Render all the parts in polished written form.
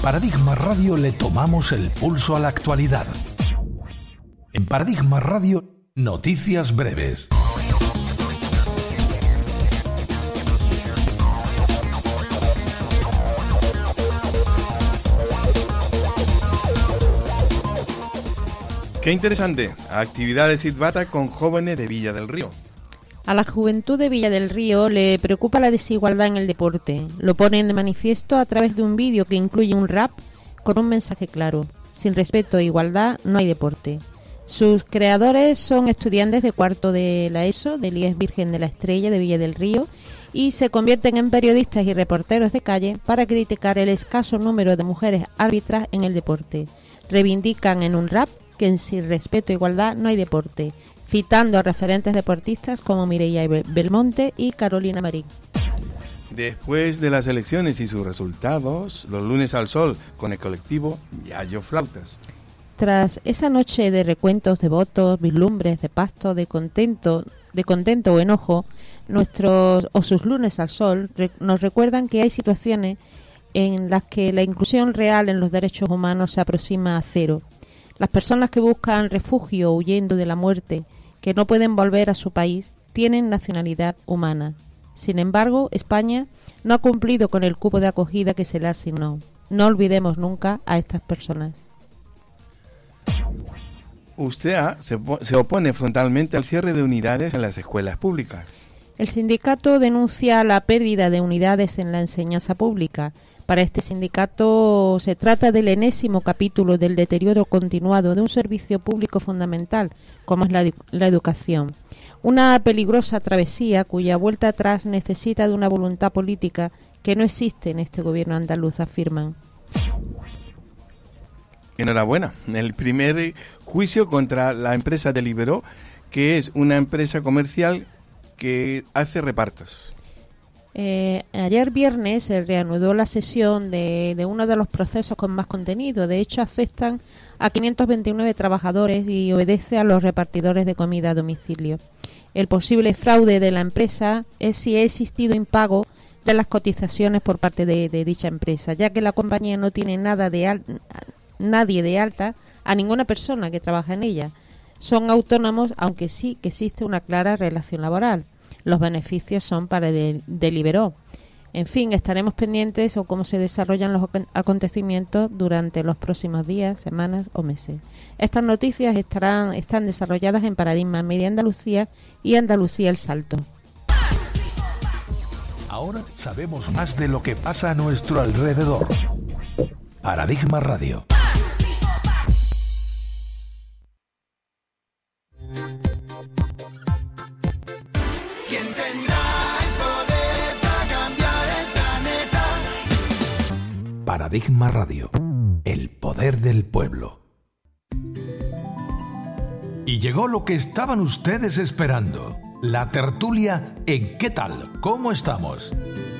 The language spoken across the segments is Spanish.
Paradigma Radio le tomamos el pulso a la actualidad. En Paradigma Radio, noticias breves. Qué interesante, actividades Sitbata con jóvenes de Villa del Río. A la juventud de Villa del Río le preocupa la desigualdad en el deporte. Lo ponen de manifiesto a través de un vídeo que incluye un rap con un mensaje claro: sin respeto e igualdad no hay deporte. Sus creadores son estudiantes de cuarto de la ESO, del IES Virgen de la Estrella de Villa del Río, y se convierten en periodistas y reporteros de calle para criticar el escaso número de mujeres árbitras en el deporte. Reivindican en un rap que en sin respeto e igualdad no hay deporte, citando a referentes deportistas como Mireia Belmonte y Carolina Marín. Después de las elecciones y sus resultados, los lunes al sol con el colectivo Yayo Flautas. Tras esa noche de recuentos de votos, vislumbres de pacto, de contento o enojo, sus lunes al sol nos recuerdan que hay situaciones en las que la inclusión real en los derechos humanos se aproxima a cero. Las personas que buscan refugio huyendo de la muerte, que no pueden volver a su país, tienen nacionalidad humana. Sin embargo, España no ha cumplido con el cupo de acogida que se le asignó. No olvidemos nunca a estas personas. USTEA se opone frontalmente al cierre de unidades en las escuelas públicas. El sindicato denuncia la pérdida de unidades en la enseñanza pública. Para este sindicato se trata del enésimo capítulo del deterioro continuado de un servicio público fundamental, como es la educación. Una peligrosa travesía cuya vuelta atrás necesita de una voluntad política que no existe en este gobierno andaluz, afirman. Enhorabuena, el primer juicio contra la empresa Deliveroo, que es una empresa comercial que hace repartos. Ayer viernes se reanudó la sesión de uno de los procesos con más contenido. De hecho, afectan a 529 trabajadores y obedece a los repartidores de comida a domicilio. El posible fraude de la empresa es si ha existido impago de las cotizaciones por parte de dicha empresa, ya que la compañía no tiene nadie de alta a ninguna persona que trabaja en ella. Son autónomos, aunque sí que existe una clara relación laboral. Los beneficios son para Deliveroo. En fin, estaremos pendientes o cómo se desarrollan los acontecimientos durante los próximos días, semanas o meses. Estas noticias están desarrolladas en Paradigma Media Andalucía y Andalucía El Salto. Ahora sabemos más de lo que pasa a nuestro alrededor. Paradigma Radio. Paradigma Radio, el poder del pueblo. Y llegó lo que estaban ustedes esperando, la tertulia en ¿Qué tal? ¿Cómo estamos?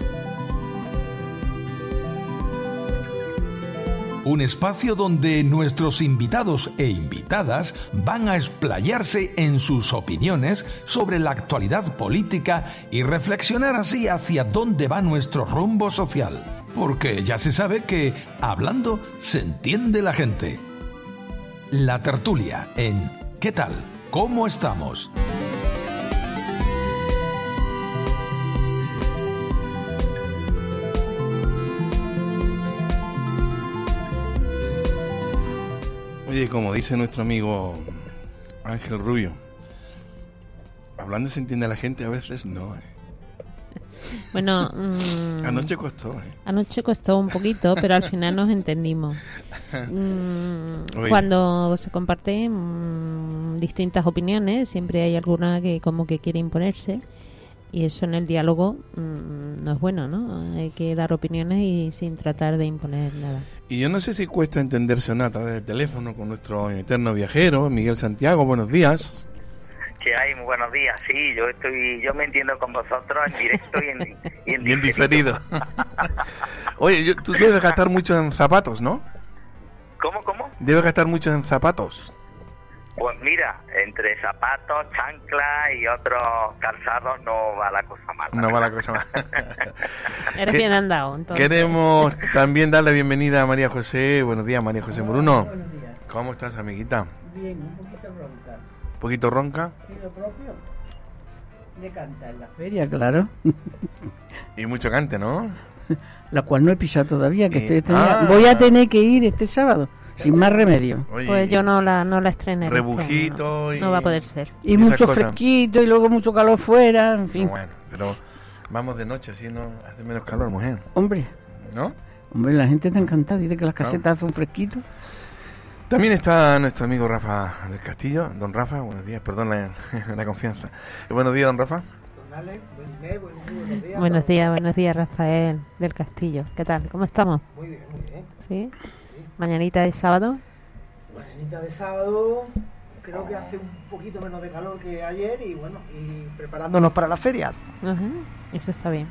Un espacio donde nuestros invitados e invitadas van a explayarse en sus opiniones sobre la actualidad política y reflexionar así hacia dónde va nuestro rumbo social. Porque ya se sabe que hablando se entiende la gente. La tertulia en ¿Qué tal? ¿Cómo estamos? Oye, como dice nuestro amigo Ángel Rubio, hablando se entiende la gente, a veces no, Bueno, anoche costó, Anoche costó un poquito, pero al final nos entendimos. Cuando se comparten distintas opiniones, siempre hay alguna que como que quiere imponerse, y eso en el diálogo no es bueno, ¿no? Hay que dar opiniones y sin tratar de imponer nada. Y yo no sé si cuesta entenderse o no a través del teléfono con nuestro eterno viajero, Miguel Santiago. Buenos días. Que hay, muy buenos días. Sí, yo me entiendo con vosotros en directo y en diferido. Oye, tú debes gastar mucho en zapatos, ¿no? ¿Cómo? Debes gastar mucho en zapatos. Pues mira, entre zapatos, chanclas y otros calzados no va la cosa mal. No va la cosa mal. Eres bien andado, entonces. Queremos también darle la bienvenida a María José. Buenos días, María José Moruno. Buenos días. ¿Cómo estás, amiguita? Bien, un poquito ronca. ¿Un poquito ronca? ¿Y lo propio? De cantar en la feria, claro. Y mucho cante, ¿no? La cual no he pisado todavía, que Ah. voy a tener que ir este sábado, sin más remedio. Oye, Pues yo no la estrené. rebujito y... No va a poder ser. Y esas mucho cosas. fresquito y luego mucho calor fuera, en fin. Bueno, pero vamos de noche, así no hace menos calor, mujer, Hombre, ¿no? la gente está encantada, dice que las casetas hacen un fresquito. También está nuestro amigo Rafa del Castillo. Don Rafa, buenos días, perdón la confianza. Buenos días, don Rafa. Buenos días, Rafael del Castillo. ¿Qué tal? ¿Cómo estamos? Muy bien, muy bien. ¿Sí? ¿Mañanita de sábado? Mañanita de sábado, creo que hace un poquito menos de calor que ayer y bueno, y preparándonos para la feria. Ajá, eso está bien.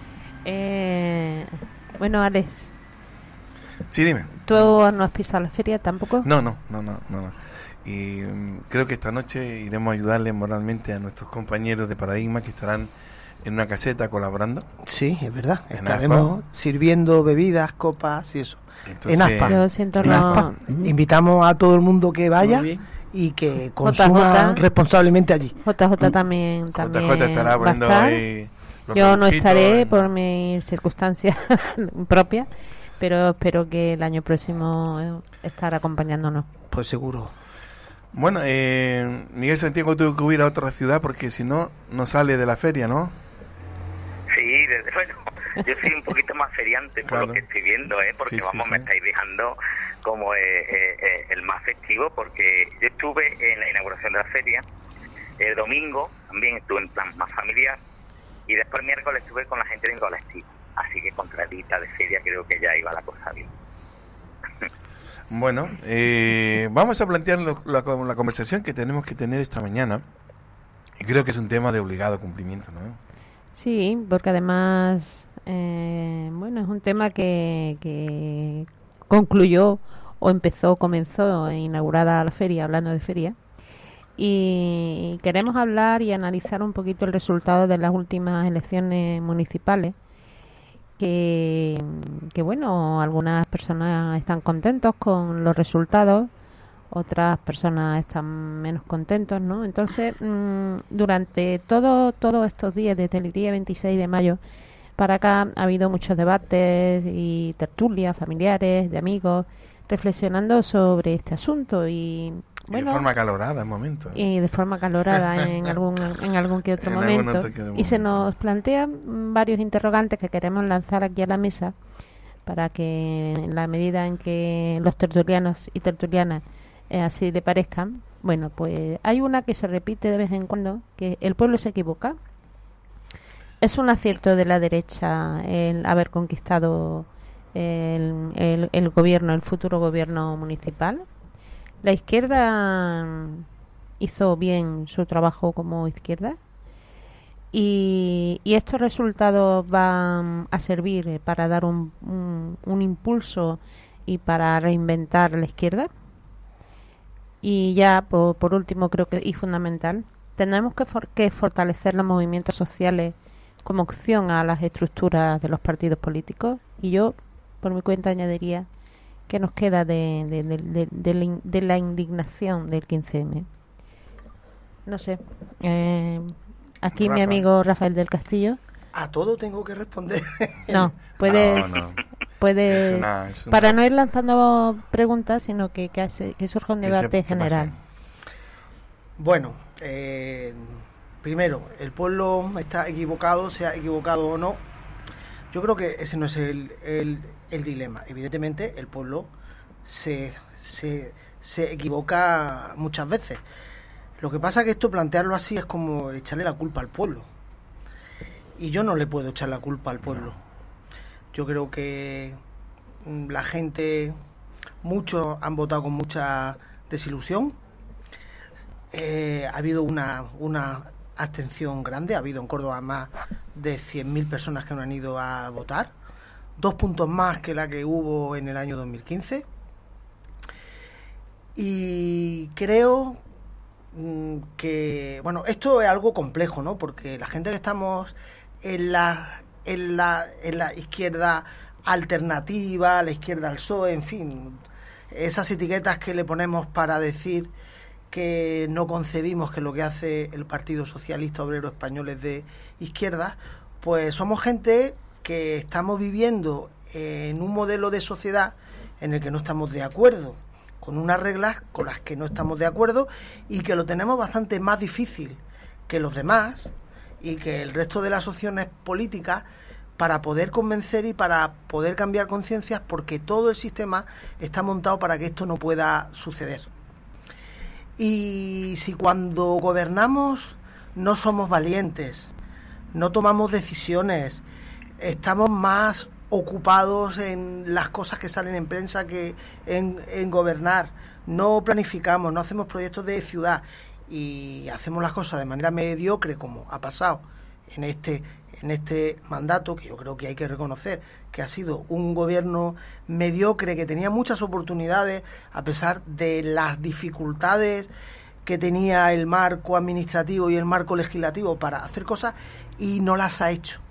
Bueno, Alex, Sí, dime. ¿tú no has pisado la feria tampoco? No. Y creo que esta noche iremos a ayudarle moralmente a nuestros compañeros de Paradigma que estarán en una caseta colaborando. Sí, es verdad. En Estaremos sirviendo bebidas, copas y eso. Entonces, en Aspa. Yo siento En Aspa. Invitamos a todo el mundo que vaya Muy bien. y que consuma responsablemente allí. JJ también JJ estará va a poniendo estar. ahí los Yo no rebujitos estaré en- por mis circunstancias propias, pero espero que el año próximo estar acompañándonos. Pues seguro. Bueno, Miguel Santiago tuvo que huir a otra ciudad porque si no, no sale de la feria, ¿no? Sí, bueno, yo soy un poquito más feriante por Claro. lo que estoy viendo, porque Sí, sí, vamos, sí. me estáis dejando como el más festivo, porque yo estuve en la inauguración de la feria, el domingo también estuve en plan más familiar, y después el miércoles estuve con la gente del colectivo, así que contradita de feria creo que ya iba la cosa bien. Bueno, vamos a plantear la conversación que tenemos que tener esta mañana. Y creo que es un tema de obligado cumplimiento, ¿no? Sí, porque además, bueno, es un tema que concluyó o comenzó inaugurada la feria, hablando de feria. Y queremos hablar y analizar un poquito el resultado de las últimas elecciones municipales. Que bueno, algunas personas están contentos con los resultados, otras personas están menos contentos, ¿no? Entonces, durante todos estos días, desde el día 26 de mayo para acá, ha habido muchos debates y tertulias familiares, de amigos, reflexionando sobre este asunto y bueno, y de forma acalorada en momentos. y de forma acalorada en algún que otro En algún momento. otro que otro Y se momento. nos plantean varios interrogantes que queremos lanzar aquí a la mesa para que en la medida en que los tertulianos y tertulianas así le parezcan, bueno, pues hay una que se repite de vez en cuando, que el pueblo se equivoca. Es un acierto de la derecha el haber conquistado el gobierno, el futuro gobierno municipal. La izquierda hizo bien su trabajo como izquierda y estos resultados van a servir para dar un impulso y para reinventar la izquierda. Y ya por último, creo que y fundamental, tenemos que fortalecer los movimientos sociales como opción a las estructuras de los partidos políticos. Y yo, por mi cuenta, añadiría que nos queda de la indignación del 15M. No sé. Aquí mi Rafa. amigo Rafael del Castillo. A todo tengo que responder. No, puedes... No. puedes Es una- para no ir lanzando preguntas, sino que surja un que debate que general. pase. Bueno, primero, el pueblo está equivocado, sea equivocado o no. Yo creo que ese no es el dilema. Evidentemente, el pueblo se equivoca muchas veces. Lo que pasa es que esto, plantearlo así, es como echarle la culpa al pueblo. Y yo no le puedo echar la culpa al pueblo. Yo creo que la gente, muchos han votado con mucha desilusión. Ha habido una abstención grande, ha habido en Córdoba más de 100.000 personas que no han ido a votar, 2 puntos más que la que hubo en el año 2015. Y creo que, bueno, esto es algo complejo, ¿no? Porque la gente que estamos en la izquierda alternativa, la izquierda al PSOE, en fin, esas etiquetas que le ponemos para decir que no concebimos que lo que hace el Partido Socialista Obrero Español es de izquierda, pues somos gente que estamos viviendo en un modelo de sociedad en el que no estamos de acuerdo, con unas reglas con las que no estamos de acuerdo y que lo tenemos bastante más difícil que los demás y que el resto de las opciones políticas para poder convencer y para poder cambiar conciencias, porque todo el sistema está montado para que esto no pueda suceder. Y si cuando gobernamos no somos valientes, no tomamos decisiones, estamos más ocupados en las cosas que salen en prensa que en gobernar, no planificamos, no hacemos proyectos de ciudad y hacemos las cosas de manera mediocre, como ha pasado en este mandato, que yo creo que hay que reconocer que ha sido un gobierno mediocre, que tenía muchas oportunidades a pesar de las dificultades que tenía el marco administrativo y el marco legislativo para hacer cosas y no las ha hecho.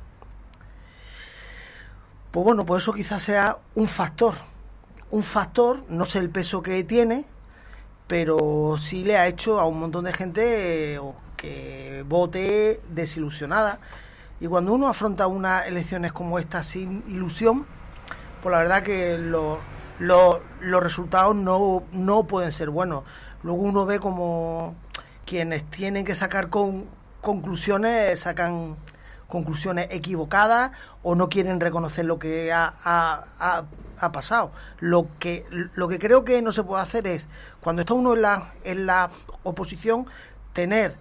Pues bueno, pues eso quizás sea un factor, no sé el peso que tiene, pero sí le ha hecho a un montón de gente que vote desilusionada. Y cuando uno afronta unas elecciones como esta sin ilusión, pues la verdad que los resultados no pueden ser buenos. Luego uno ve como quienes tienen que sacar conclusiones, sacan conclusiones equivocadas o no quieren reconocer lo que ha pasado. Lo que creo que no se puede hacer es, cuando está uno en la oposición, tener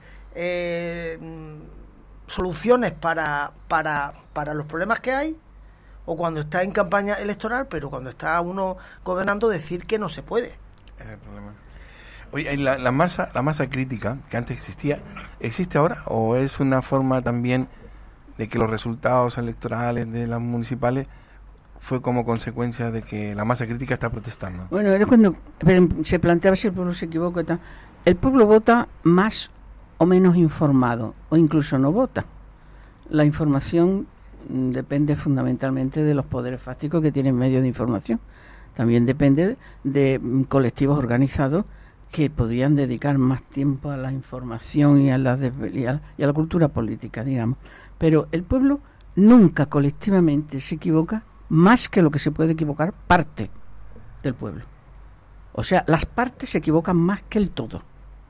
soluciones para los problemas que hay, o cuando está en campaña electoral, pero cuando está uno gobernando decir que no se puede. Es el problema. Oye, la masa crítica que antes existía, ¿existe ahora? ¿O es una forma también de que los resultados electorales de las municipales fue como consecuencia de que la masa crítica está protestando? Bueno, era cuando se planteaba si el pueblo se equivoca. El pueblo vota más o menos informado, o incluso no vota. La información depende fundamentalmente de los poderes fácticos que tienen medios de información. También depende de colectivos organizados que podrían dedicar más tiempo a la información y a la cultura política, digamos. Pero el pueblo nunca colectivamente se equivoca más que lo que se puede equivocar parte del pueblo. O sea, las partes se equivocan más que el todo.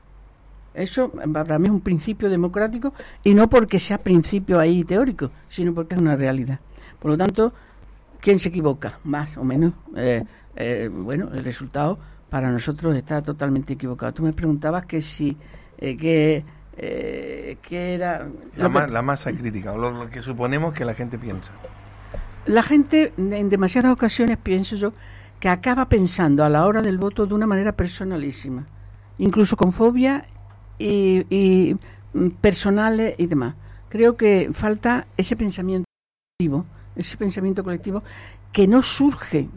Eso para mí es un principio democrático, y no porque sea principio ahí teórico, sino porque es una realidad. Por lo tanto, ¿quién se equivoca? Más o menos. Bueno, el resultado para nosotros está totalmente equivocado. Tú me preguntabas que si que era la masa crítica, o lo que suponemos que la gente piensa. La gente en demasiadas ocasiones, pienso yo, que acaba pensando a la hora del voto de una manera personalísima, incluso con fobia y personales y demás. Creo que falta ese pensamiento colectivo que no surge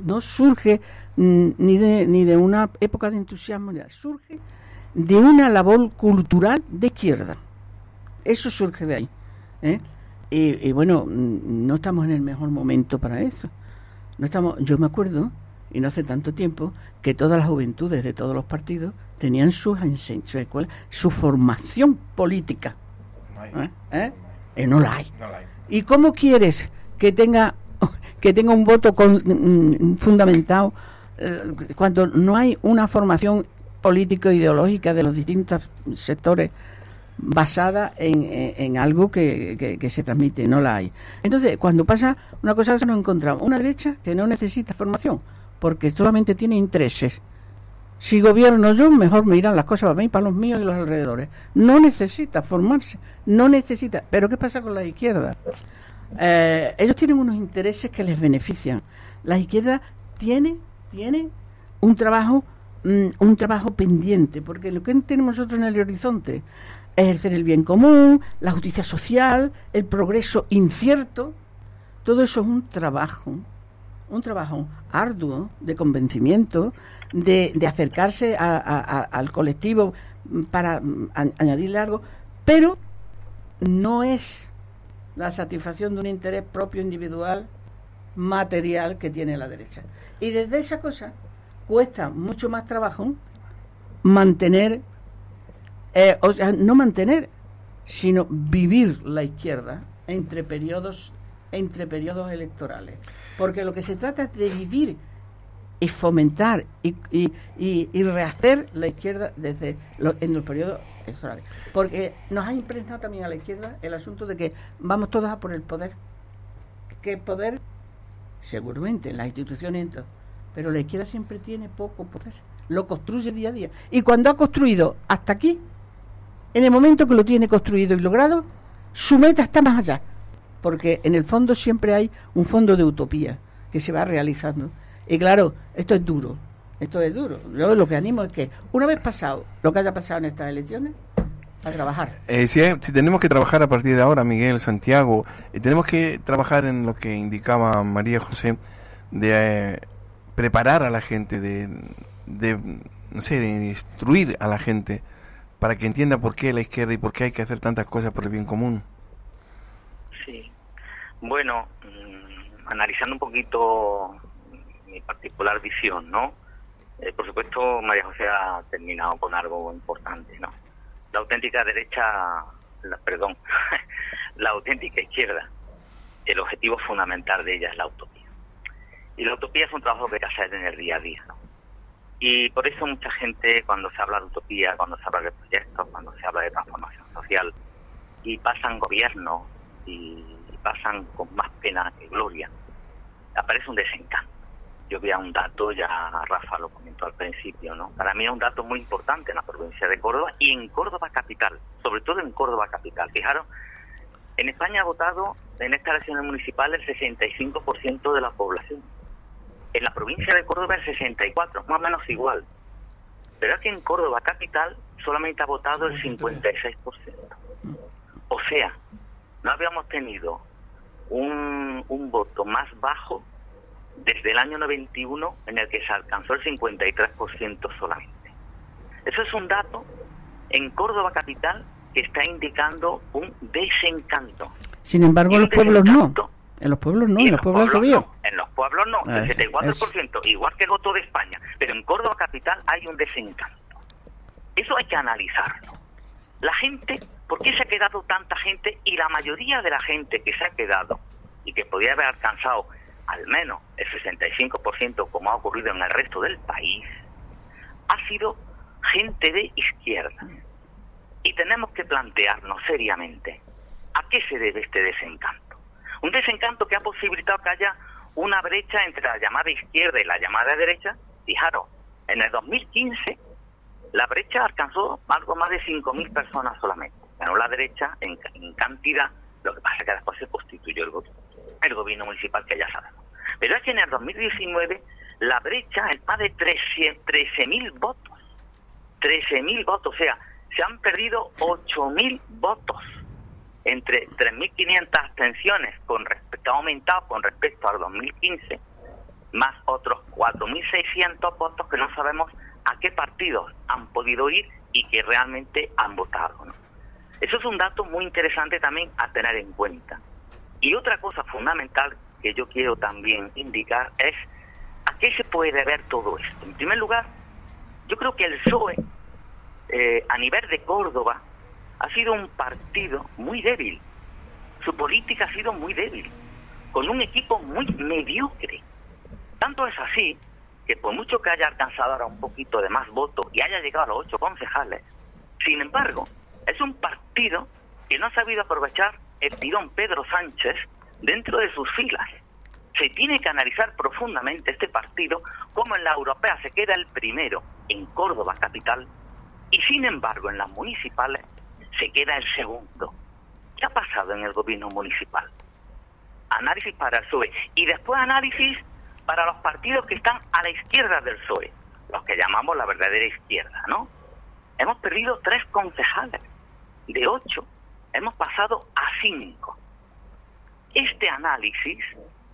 ni de una época de entusiasmo, surge de una labor cultural de izquierda. Eso surge de ahí, ¿eh? Y bueno, no estamos en el mejor momento para eso. Yo me acuerdo, y no hace tanto tiempo, que todas las juventudes de todos los partidos tenían su escuela, su formación política. No la hay. ¿Y cómo quieres que tenga un voto fundamentado cuando no hay una formación político-ideológica de los distintos sectores basada en algo que se transmite? No la hay. Entonces, cuando pasa una cosa, nos encontramos una derecha que no necesita formación, porque solamente tiene intereses. Si gobierno yo, mejor me irán las cosas para mí, para los míos y los alrededores. No necesita formarse, no necesita. Pero ¿qué pasa con la izquierda? Ellos tienen unos intereses que les benefician. La izquierda tiene un trabajo pendiente, porque lo que tenemos nosotros en el horizonte es ejercer el bien común, la justicia social, el progreso incierto. Todo eso es un trabajo un trabajo arduo de convencimiento, de acercarse al colectivo para añadirle algo, pero no es la satisfacción de un interés propio individual material que tiene la derecha. Y desde esa cosa cuesta mucho más trabajo mantener, o sea, no mantener, sino vivir la izquierda entre periodos electorales. Porque lo que se trata es de vivir y fomentar y rehacer la izquierda en los periodos electorales. Porque nos ha impregnado también a la izquierda el asunto de que vamos todos a por el poder. Que el poder, seguramente, en las instituciones, pero la izquierda siempre tiene poco poder. Lo construye día a día. Y cuando ha construido hasta aquí, en el momento que lo tiene construido y logrado, su meta está más allá. Porque en el fondo siempre hay un fondo de utopía que se va realizando. Y claro, esto es duro. Yo lo que animo es que, una vez pasado lo que haya pasado en estas elecciones, a trabajar. Si tenemos que trabajar a partir de ahora, Miguel, Santiago, tenemos que trabajar en lo que indicaba María José, de preparar a la gente, de instruir a la gente para que entienda por qué la izquierda y por qué hay que hacer tantas cosas por el bien común. Sí. Bueno, analizando un poquito mi particular visión, ¿no? Por supuesto, María José ha terminado con algo importante, ¿no? La auténtica derecha, la auténtica izquierda, el objetivo fundamental de ella es la utopía. Y la utopía es un trabajo que hay que hacer en el día a día, ¿no? Y por eso mucha gente, cuando se habla de utopía, cuando se habla de proyectos, cuando se habla de transformación social, y pasan gobiernos y pasan con más pena que gloria, aparece un desencanto. Yo veía un dato, ya Rafa lo comentó al principio, ¿no? Para mí es un dato muy importante en la provincia de Córdoba y en Córdoba capital, sobre todo en Córdoba capital. Fijaros, en España ha votado en estas elecciones municipales el 65% de la población. En la provincia de Córdoba el 64%, más o menos igual. Pero aquí en Córdoba capital solamente ha votado el 56%. O sea, no habíamos tenido un voto más bajo desde el año 91, en el que se alcanzó el 53% solamente. Eso es un dato en Córdoba capital que está indicando un desencanto. Sin embargo, en los pueblos no. En los pueblos no, en los pueblos subió. En los pueblos no, el 74%, igual que el voto de España. Pero en Córdoba capital hay un desencanto. Eso hay que analizarlo. La gente, ¿por qué se ha quedado tanta gente? Y la mayoría de la gente que se ha quedado y que podría haber alcanzado al menos el 65%, como ha ocurrido en el resto del país, ha sido gente de izquierda. Y tenemos que plantearnos seriamente a qué se debe este desencanto. Un desencanto que ha posibilitado que haya una brecha entre la llamada izquierda y la llamada derecha. Fijaros, en el 2015 la brecha alcanzó algo más de 5.000 personas solamente. Ganó la derecha en cantidad, lo que pasa es que después se constituyó el gobierno municipal, que ya sabemos. Pero es que en el 2019 la brecha es más de 13.000 votos. 13.000 votos, o sea, se han perdido 8.000 votos. Entre 3.500 abstenciones ha aumentado con respecto al 2015, más otros 4.600 votos que no sabemos a qué partidos han podido ir y que realmente han votado, ¿no? Eso es un dato muy interesante también a tener en cuenta. Y otra cosa fundamental que yo quiero también indicar es a qué se puede ver todo esto. En primer lugar, yo creo que el PSOE, a nivel de Córdoba, ha sido un partido muy débil. Su política ha sido muy débil, con un equipo muy mediocre. Tanto es así que por mucho que haya alcanzado ahora un poquito de más votos y haya llegado a los 8 concejales, sin embargo, es un partido que no ha sabido aprovechar el tirón Pedro Sánchez dentro de sus filas. Se tiene que analizar profundamente este partido, como en la europea se queda el primero en Córdoba capital y sin embargo en las municipales se queda el segundo. ¿Qué ha pasado en el gobierno municipal? Análisis para el PSOE y después análisis para los partidos que están a la izquierda del PSOE, los que llamamos la verdadera izquierda, ¿no? Hemos perdido 3 concejales, de 8 hemos pasado a 5. Este análisis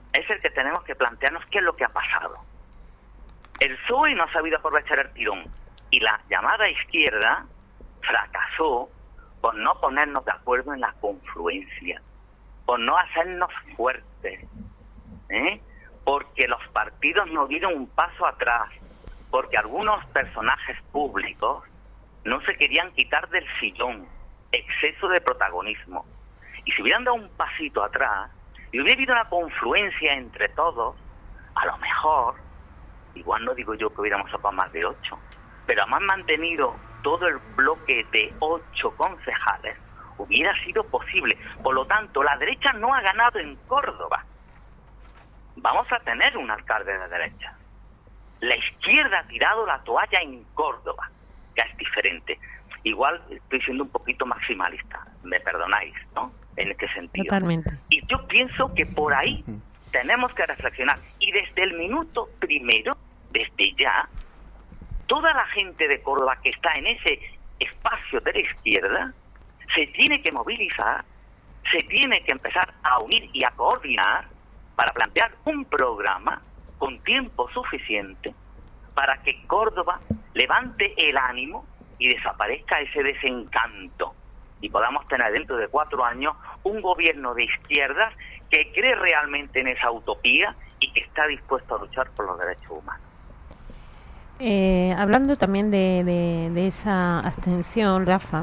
es el que tenemos que plantearnos qué es lo que ha pasado. El PSOE no ha sabido aprovechar el tirón y la llamada izquierda fracasó por no ponernos de acuerdo en la confluencia, por no hacernos fuertes, porque los partidos no dieron un paso atrás, porque algunos personajes públicos no se querían quitar del sillón, exceso de protagonismo. Y si hubieran dado un pasito atrás y hubiera habido una confluencia entre todos, a lo mejor, igual no digo yo que hubiéramos sacado más de 8, pero además mantenido todo el bloque de 8 concejales, hubiera sido posible. Por lo tanto, la derecha no ha ganado en Córdoba. Vamos a tener un alcalde de derecha. La izquierda ha tirado la toalla en Córdoba, que es diferente. Igual estoy siendo un poquito maximalista, me perdonáis, ¿no? ¿En qué sentido? Totalmente. Y yo pienso que por ahí tenemos que reflexionar. Y desde el minuto primero, desde ya, toda la gente de Córdoba que está en ese espacio de la izquierda se tiene que movilizar, se tiene que empezar a unir y a coordinar para plantear un programa con tiempo suficiente para que Córdoba levante el ánimo y desaparezca ese desencanto y podamos tener dentro de 4 años un gobierno de izquierdas que cree realmente en esa utopía y que está dispuesto a luchar por los derechos humanos. Hablando también de esa abstención, Rafa,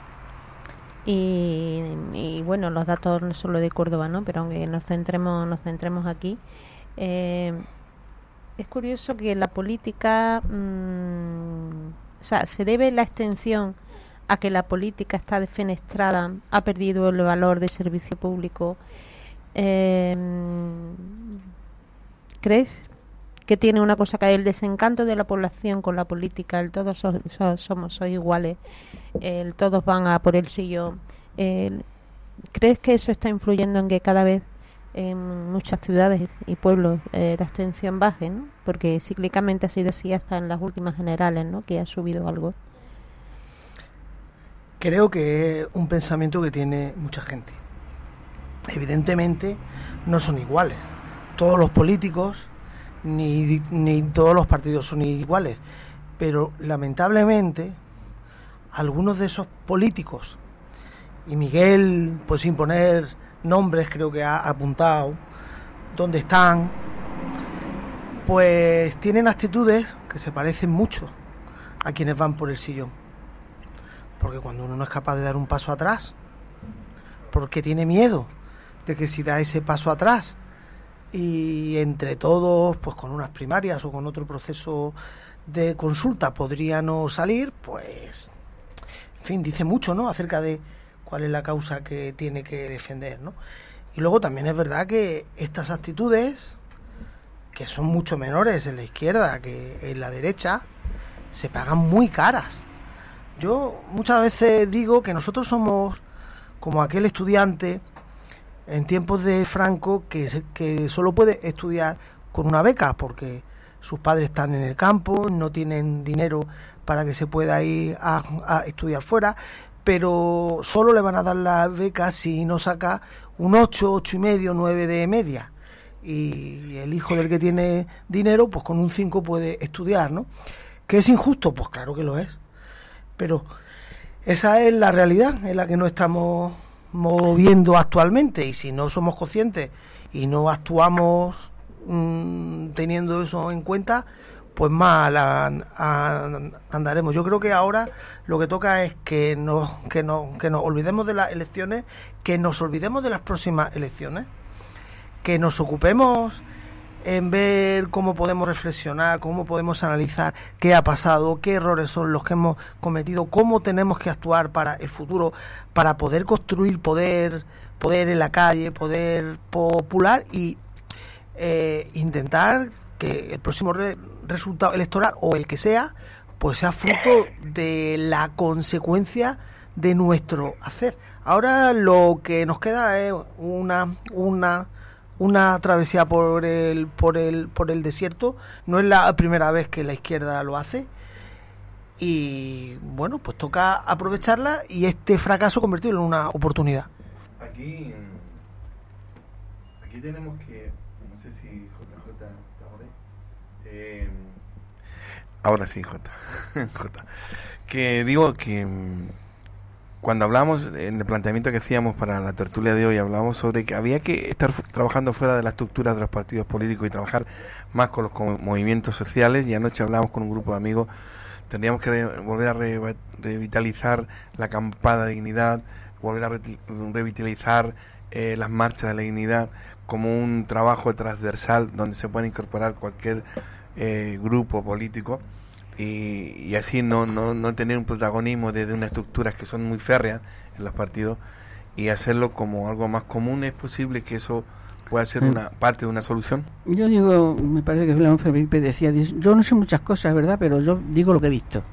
y bueno, los datos no solo de Córdoba, ¿no? Pero aunque nos centremos aquí, es curioso que la política, o sea, se debe la abstención a que la política está defenestrada, ha perdido el valor de servicio público. ¿Crees que tiene una cosa que el desencanto de la población con la política, el todos somos iguales, el todos van a por el sillón? ¿Crees que eso está influyendo en que cada vez en muchas ciudades y pueblos la abstención baje, ¿no? Porque cíclicamente ha sido así hasta en las últimas generales, ¿no? Que ha subido algo. Creo que es un pensamiento que tiene mucha gente. Evidentemente no son iguales. Todos los políticos ni todos los partidos son iguales. Pero lamentablemente algunos de esos políticos, y Miguel, pues sin poner nombres, creo que ha apuntado dónde están, pues tienen actitudes que se parecen mucho a quienes van por el sillón. Porque cuando uno no es capaz de dar un paso atrás, porque tiene miedo de que si da ese paso atrás y entre todos, pues con unas primarias o con otro proceso de consulta podría no salir, pues, en fin, dice mucho, ¿no?, acerca de cuál es la causa que tiene que defender, ¿no? Y luego también es verdad que estas actitudes, que son mucho menores en la izquierda que en la derecha, se pagan muy caras. Yo muchas veces digo que nosotros somos como aquel estudiante en tiempos de Franco que solo puede estudiar con una beca porque sus padres están en el campo, no tienen dinero para que se pueda ir a estudiar fuera, pero solo le van a dar la beca si no saca un 8, 8,5, 9 de media. Y el hijo del que tiene dinero, pues con un 5 puede estudiar, ¿no? ¿Que es injusto? Pues claro que lo es. Pero esa es la realidad en la que nos estamos moviendo actualmente, y si no somos conscientes y no actuamos teniendo eso en cuenta, pues mal andaremos. Yo creo que ahora lo que toca es que nos olvidemos de las elecciones, que nos olvidemos de las próximas elecciones, que nos ocupemos en ver cómo podemos reflexionar, cómo podemos analizar qué ha pasado, qué errores son los que hemos cometido, cómo tenemos que actuar para el futuro, para poder construir poder en la calle, poder popular y intentar que el próximo resultado electoral o el que sea, pues sea fruto de la consecuencia de nuestro hacer. Ahora lo que nos queda es una travesía por el desierto. No es la primera vez que la izquierda lo hace y bueno, pues toca aprovecharla y este fracaso convertirlo en una oportunidad. Aquí tenemos que, como sé si JJ está por ahí. Ahora sí, J. Que digo que cuando hablamos, en el planteamiento que hacíamos para la tertulia de hoy, hablamos sobre que había que estar trabajando fuera de las estructuras de los partidos políticos y trabajar más con los movimientos sociales, y anoche hablamos con un grupo de amigos, tendríamos que volver a revitalizar la acampada de dignidad, volver a revitalizar las marchas de la dignidad como un trabajo transversal donde se puede incorporar cualquier grupo político, y así no tener un protagonismo desde unas estructuras que son muy férreas en los partidos, y hacerlo como algo más común. ¿Es posible que eso pueda ser una parte de una solución? Yo digo, me parece que Julián Felipe decía, yo no sé muchas cosas, ¿verdad? Pero yo digo lo que he visto.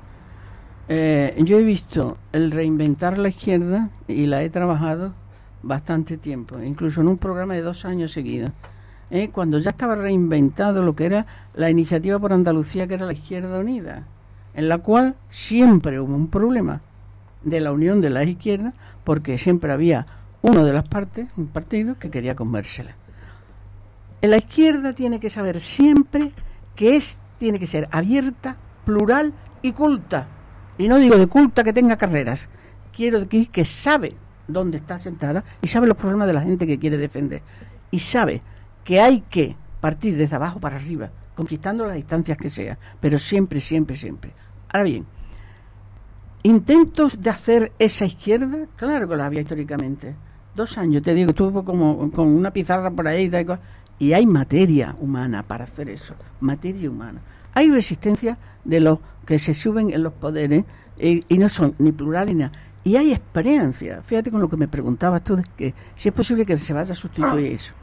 Yo he visto el reinventar la izquierda y la he trabajado bastante tiempo, incluso en un programa de 2 años seguidos. Cuando ya estaba reinventado lo que era la iniciativa por Andalucía, que era la Izquierda Unida, en la cual siempre hubo un problema de la unión de las izquierdas, porque siempre había uno de las partes, un partido, que quería comérsela. La izquierda tiene que saber siempre que tiene que ser abierta, plural y culta. Y no digo de culta que tenga carreras, quiero decir que sabe dónde está sentada y sabe los problemas de la gente que quiere defender, y sabe que hay que partir desde abajo para arriba, conquistando las distancias que sea, pero siempre, siempre, siempre. Ahora bien, intentos de hacer esa izquierda, claro que la había históricamente. 2 años, te digo, estuve como con una pizarra por ahí, y hay materia humana para hacer eso, materia humana. Hay resistencia de los que se suben en los poderes, y no son ni plurales ni nada. Y hay experiencia. Fíjate con lo que me preguntabas tú, de que si es posible que se vaya a sustituir eso.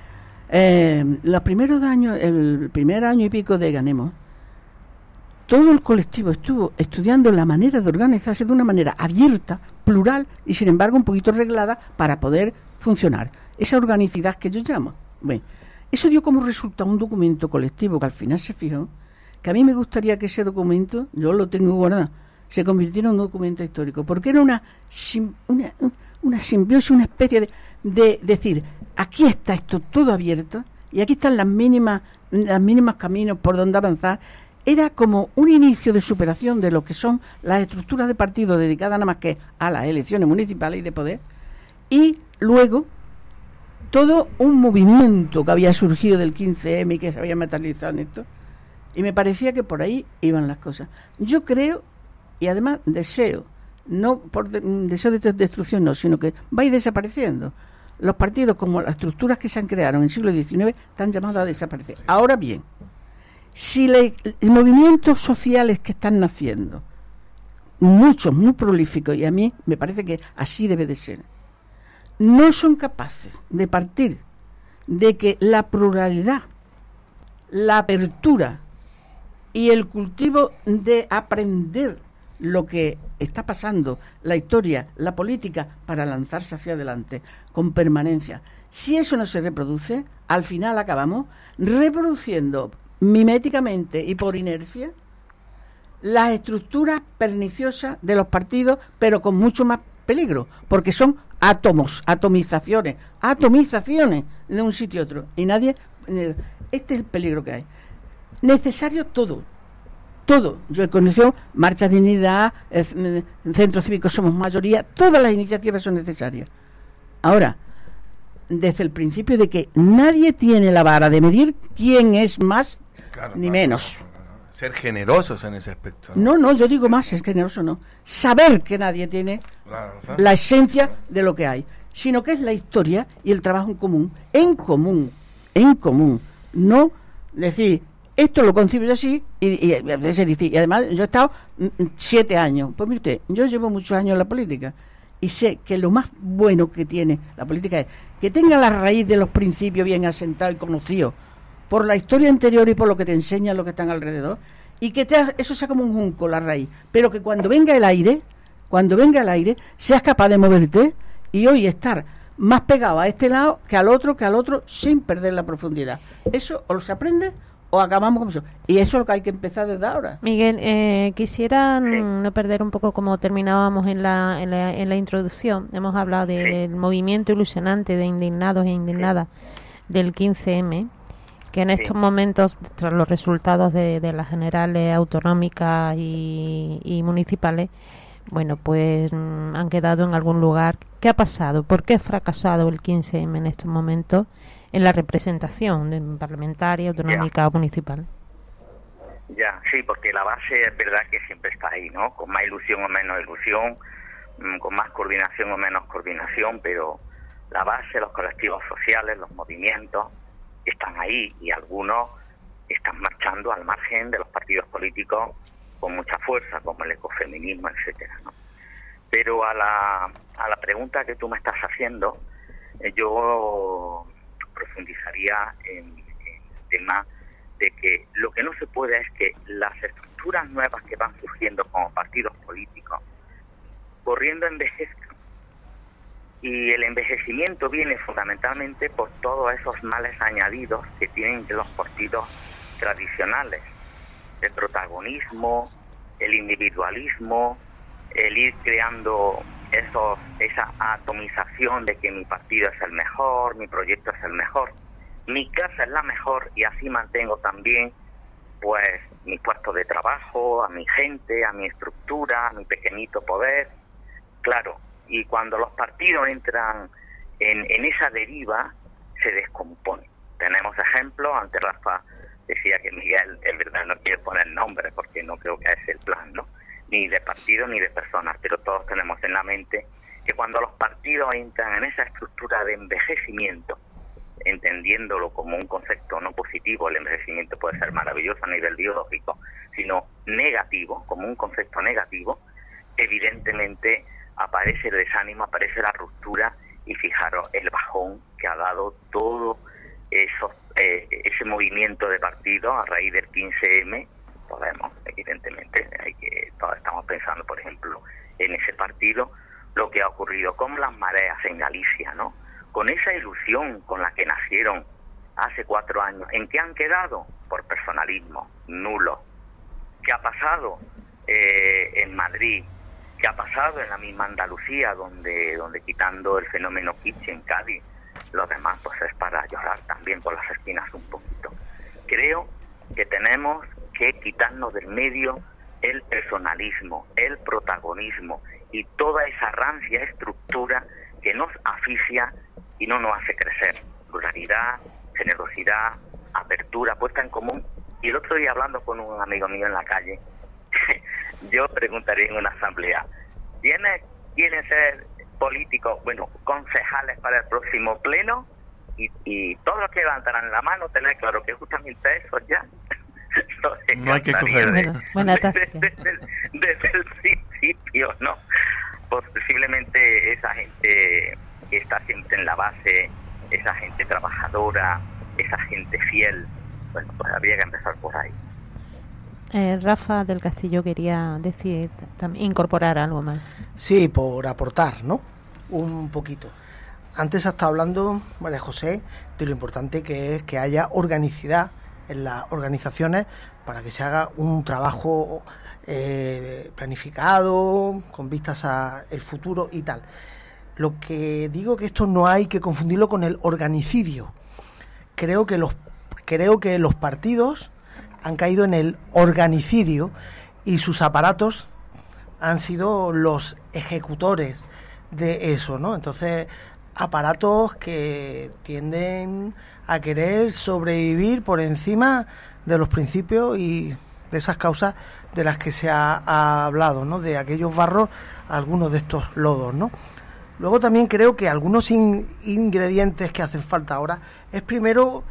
Los primeros años, el primer año y pico de Ganemos, todo el colectivo estuvo estudiando la manera de organizarse de una manera abierta, plural y sin embargo un poquito reglada para poder funcionar. Esa organicidad que yo llamo. Bueno, eso dio como resultado un documento colectivo que al final se fijó que a mí me gustaría que ese documento, yo lo tengo guardado, se convirtiera en un documento histórico, porque era una simbiosis, una especie de decir, aquí está esto todo abierto y aquí están las mínimas caminos por donde avanzar. Era como un inicio de superación de lo que son las estructuras de partido dedicadas nada más que a las elecciones municipales y de poder, y luego todo un movimiento que había surgido del 15M y que se había materializado en esto, y me parecía que por ahí iban las cosas. Yo creo, y además deseo, no por deseo de destrucción, no, sino que va a ir desapareciendo. Los partidos, como las estructuras que se han creado en el siglo XIX, están llamados a desaparecer. Ahora bien, si los movimientos sociales que están naciendo, muchos, muy prolíficos, y a mí me parece que así debe de ser, no son capaces de partir de que la pluralidad, la apertura y el cultivo de aprender lo que está pasando, la historia, la política, para lanzarse hacia adelante con permanencia. Si eso no se reproduce, al final acabamos reproduciendo miméticamente y por inercia las estructuras perniciosas de los partidos, pero con mucho más peligro, porque son átomos, atomizaciones de un sitio a otro, y nadie... Este es el peligro que hay. Necesario todo. Yo he conocido Marcha Dignidad, Centros Cívicos Somos Mayoría, todas las iniciativas son necesarias. Ahora, desde el principio de que nadie tiene la vara de medir quién es más ni menos. Ser generosos en ese aspecto. No, yo digo más, es generoso no. Saber que nadie tiene la esencia de lo que hay, sino que es la historia y el trabajo en común. No decir, esto lo concibo yo así, y además yo he estado 7 años. Pues mire usted, yo llevo muchos años en la política y sé que lo más bueno que tiene la política es que tenga la raíz de los principios bien asentado y conocido por la historia anterior y por lo que te enseñan los que están alrededor, y que eso sea como un junco, la raíz, pero que cuando venga el aire, seas capaz de moverte y hoy estar más pegado a este lado que al otro, sin perder la profundidad. Eso o se aprende o acabamos con eso. Y eso es lo que hay que empezar desde ahora. Miguel, quisiera no perder un poco como terminábamos en la introducción. Hemos hablado del movimiento ilusionante de indignados e indignadas del 15M. que en estos momentos, tras los resultados de las generales autonómicas y municipales, bueno, pues han quedado en algún lugar. ¿Qué ha pasado? ¿Por qué ha fracasado el 15M en estos momentos en la representación parlamentaria, autonómica o municipal? Ya, sí, porque la base es verdad que siempre está ahí, ¿no? Con más ilusión o menos ilusión, con más coordinación o menos coordinación, pero la base, los colectivos sociales, los movimientos, están ahí y algunos están marchando al margen de los partidos políticos con mucha fuerza, como el ecofeminismo, etcétera, ¿no? Pero a la pregunta que tú me estás haciendo, yo profundizaría en el tema de que lo que no se puede es que las estructuras nuevas que van surgiendo como partidos políticos corriendo envejezcan. Y el envejecimiento viene fundamentalmente por todos esos males añadidos que tienen los partidos tradicionales. El protagonismo, el individualismo, el ir creando esa atomización de que mi partido es el mejor, mi proyecto es el mejor, mi casa es la mejor y así mantengo también pues mi puesto de trabajo, a mi gente, a mi estructura, a mi pequeñito poder. Claro, y cuando los partidos entran en esa deriva, se descomponen. Tenemos ejemplos, antes Rafa decía que Miguel, en verdad, no quiere poner nombres porque no creo que es el plan, ¿no? Ni de partido ni de personas, pero todos tenemos en la mente que cuando los partidos entran en esa estructura de envejecimiento, entendiéndolo como un concepto no positivo, el envejecimiento puede ser maravilloso a nivel biológico, sino negativo, como un concepto negativo, evidentemente aparece el desánimo, aparece la ruptura y fijaros el bajón que ha dado todo ese movimiento de partidos a raíz del 15M. Podemos, evidentemente, todos estamos pensando, por ejemplo, en ese partido, lo que ha ocurrido con las mareas en Galicia, ¿no? Con esa ilusión con la que nacieron hace 4 años, ¿en qué han quedado? Por personalismo, nulo. ¿Qué ha pasado en Madrid? ¿Qué ha pasado en la misma Andalucía, donde quitando el fenómeno Kitsch en Cádiz, los demás pues es para llorar también por las espinas un poquito? Creo que tenemos que quitarnos del medio el personalismo, el protagonismo y toda esa rancia estructura que nos asfixia y no nos hace crecer. Pluralidad, generosidad, apertura, puesta en común. Y el otro día hablando con un amigo mío en la calle, yo preguntaría en una asamblea, ¿quiénes quieren ser políticos, bueno, concejales para el próximo pleno? Y todos los que levantarán la mano, tener claro que gustan 1.000 pesos ya. No hay que coger desde el principio, ¿no? Posiblemente esa gente que está siempre en la base, esa gente trabajadora, esa gente fiel, bueno, pues habría que empezar por ahí. Rafa del Castillo quería decir, incorporar algo más. Sí, por aportar, ¿no? Un poquito. Antes ha estado hablando, María José, de lo importante que es que haya organicidad en las organizaciones para que se haga un trabajo planificado, con vistas al futuro y tal. Lo que digo que esto no hay que confundirlo con el organicidio. Creo que los partidos han caído en el organicidio y sus aparatos han sido los ejecutores de eso, ¿no? Entonces, aparatos que tienden a querer sobrevivir por encima de los principios y de esas causas de las que se ha hablado, ¿no? De aquellos barros, algunos de estos lodos, ¿no? Luego también creo que algunos ingredientes que hacen falta ahora es primero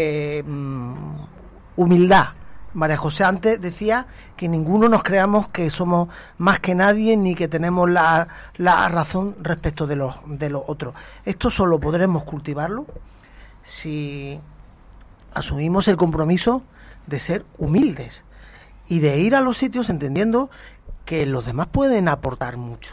humildad. María José antes decía que ninguno nos creamos que somos más que nadie ni que tenemos la razón respecto de los otros. Esto solo podremos cultivarlo si asumimos el compromiso de ser humildes y de ir a los sitios entendiendo que los demás pueden aportar mucho.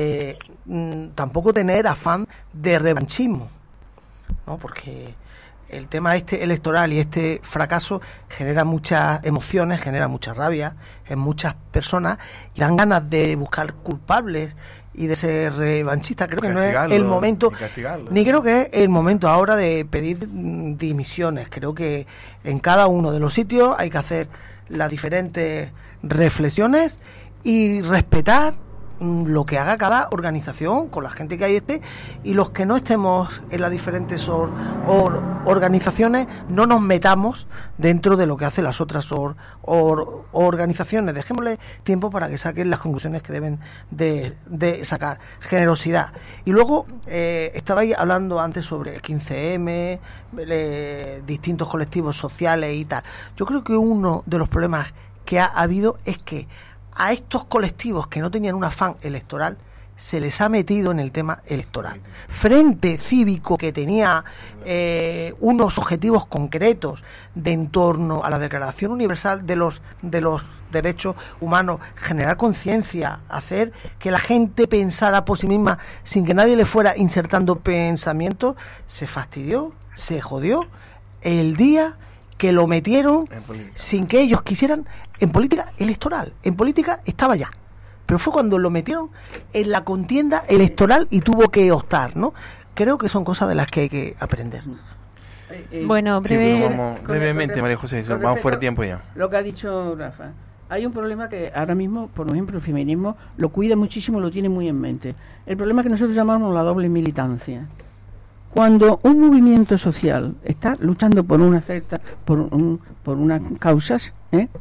Tampoco tener afán de revanchismo, ¿no? Porque el tema electoral y este fracaso genera muchas emociones, genera mucha rabia en muchas personas y dan ganas de buscar culpables y de ser revanchistas. Creo que no es el momento, ni creo que es el momento ahora de pedir dimisiones. Creo que en cada uno de los sitios hay que hacer las diferentes reflexiones y respetar lo que haga cada organización con la gente que hay y los que no estemos en las diferentes organizaciones no nos metamos dentro de lo que hacen las otras organizaciones. Dejémosle tiempo para que saquen las conclusiones que deben de sacar. Generosidad. Y luego estabais hablando antes sobre el 15M, distintos colectivos sociales y tal. Yo creo que uno de los problemas que ha habido es que a estos colectivos que no tenían un afán electoral se les ha metido en el tema electoral. Frente Cívico, que tenía unos objetivos concretos de en torno a la Declaración Universal de los Derechos Humanos, generar conciencia, hacer que la gente pensara por sí misma sin que nadie le fuera insertando pensamientos, se fastidió, se jodió el día que lo metieron sin que ellos quisieran en política electoral. En política estaba ya, pero fue cuando lo metieron en la contienda electoral y tuvo que optar, ¿no? Creo que son cosas de las que hay que aprender. Bueno, brevemente, María José, vamos fuera de tiempo ya. Lo que ha dicho Rafa, hay un problema que ahora mismo, por ejemplo, el feminismo lo cuida muchísimo, lo tiene muy en mente. El problema que nosotros llamamos la doble militancia. Cuando un movimiento social está luchando por una por unas causas,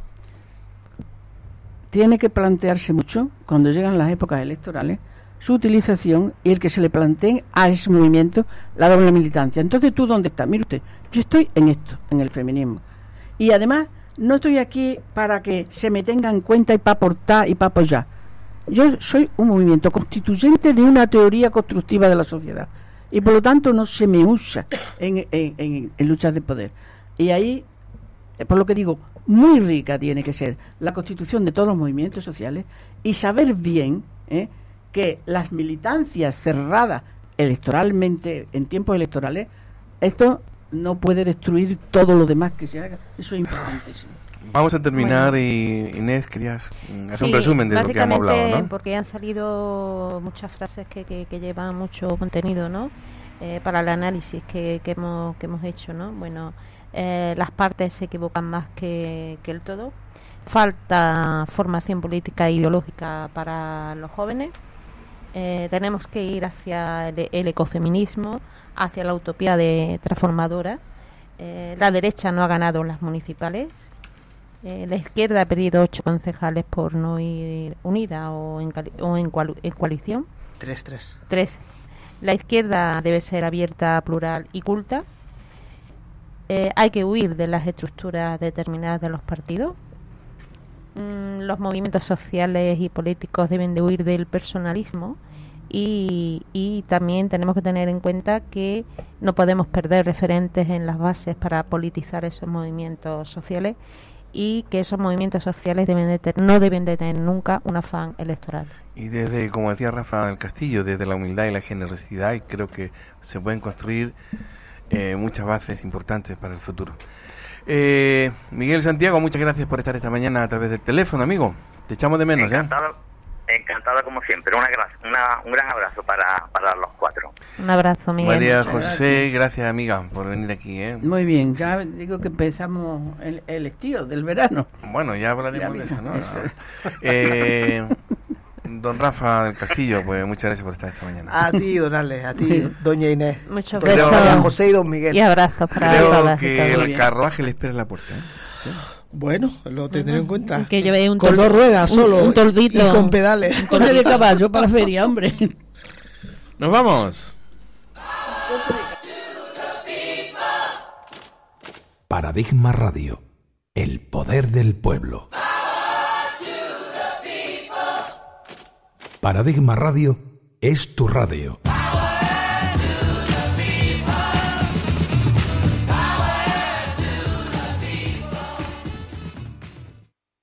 tiene que plantearse mucho, cuando llegan las épocas electorales, su utilización y el que se le plantee a ese movimiento la doble militancia. Entonces, ¿tú dónde estás? Mire usted, yo estoy en esto, en el feminismo. Y además, no estoy aquí para que se me tenga en cuenta y para aportar y para apoyar. Yo soy un movimiento constituyente de una teoría constructiva de la sociedad. Y por lo tanto no se me usa en luchas de poder. Y ahí, por lo que digo, muy rica tiene que ser la constitución de todos los movimientos sociales y saber bien que las militancias cerradas electoralmente, en tiempos electorales, esto no puede destruir todo lo demás que se haga. Eso es importantísimo. Vamos a terminar y Inés, querías hacer un resumen de lo que hemos hablado, ¿no? Porque han salido muchas frases que llevan mucho contenido, ¿no? Para el análisis que hemos hecho, ¿no? Bueno, las partes se equivocan más que el todo. Falta formación política e ideológica para los jóvenes. Tenemos que ir hacia el ecofeminismo, hacia la utopía de transformadora. La derecha no ha ganado las municipales. La izquierda ha perdido 8 concejales por no ir unida o en coalición. 3. La izquierda debe ser abierta, plural y culta. Hay que huir de las estructuras determinadas de los partidos. Los movimientos sociales y políticos deben de huir del personalismo. Y también tenemos que tener en cuenta que no podemos perder referentes en las bases para politizar esos movimientos sociales y que esos movimientos sociales no deben de tener nunca un afán electoral. Y desde, como decía Rafa del Castillo, desde la humildad y la generosidad, creo que se pueden construir muchas bases importantes para el futuro. Miguel Santiago, muchas gracias por estar esta mañana a través del teléfono, amigo. Te echamos de menos, Encantado como siempre. Un gran abrazo para los 4. Un abrazo, Miguel. María José, gracias, amiga, por venir aquí. Muy bien, ya digo que empezamos el estío del verano. Bueno, ya hablaremos de eso, ¿no? Don Rafa del Castillo, pues muchas gracias por estar esta mañana. A ti, don Alex, a ti, doña Inés. Muchos besos. María José y don Miguel. Y abrazos para Creo todas. que el carruaje le espera en la puerta. ¿Sí? Bueno, lo tendré en cuenta. Que lleve con 2 ruedas solo. Un toldito. Y con pedales. Un coche de caballo para la feria, hombre. Nos vamos. Paradigma Radio. El poder del pueblo. Paradigma Radio es tu radio.